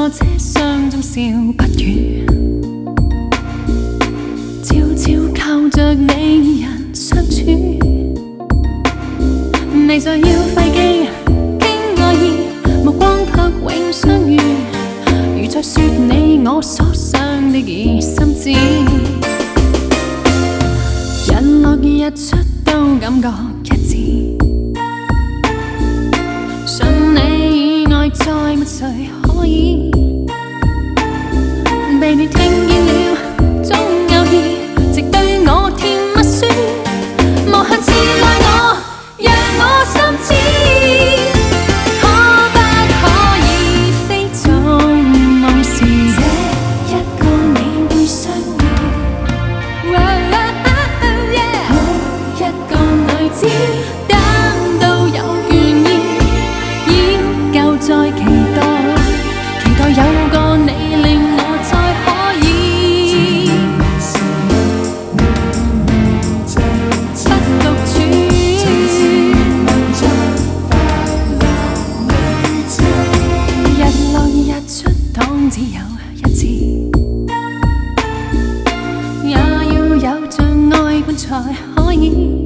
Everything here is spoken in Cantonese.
坐車廂中笑不語，悄悄靠着你人相處。你再要費勁傾愛意，目光卻永相遇，如在說你我所想的已心知。日落日出都感覺一致，想你以外再沒誰可以被你聽見了總有意，直對我甜蜜說無限次愛我，讓我心知。可不可以非做夢時，這一個你會相遇，一個女子等到有願意，依舊在期待有個你令我再可以不獨處。日落日出當只有一次，也要有像愛伴才可以。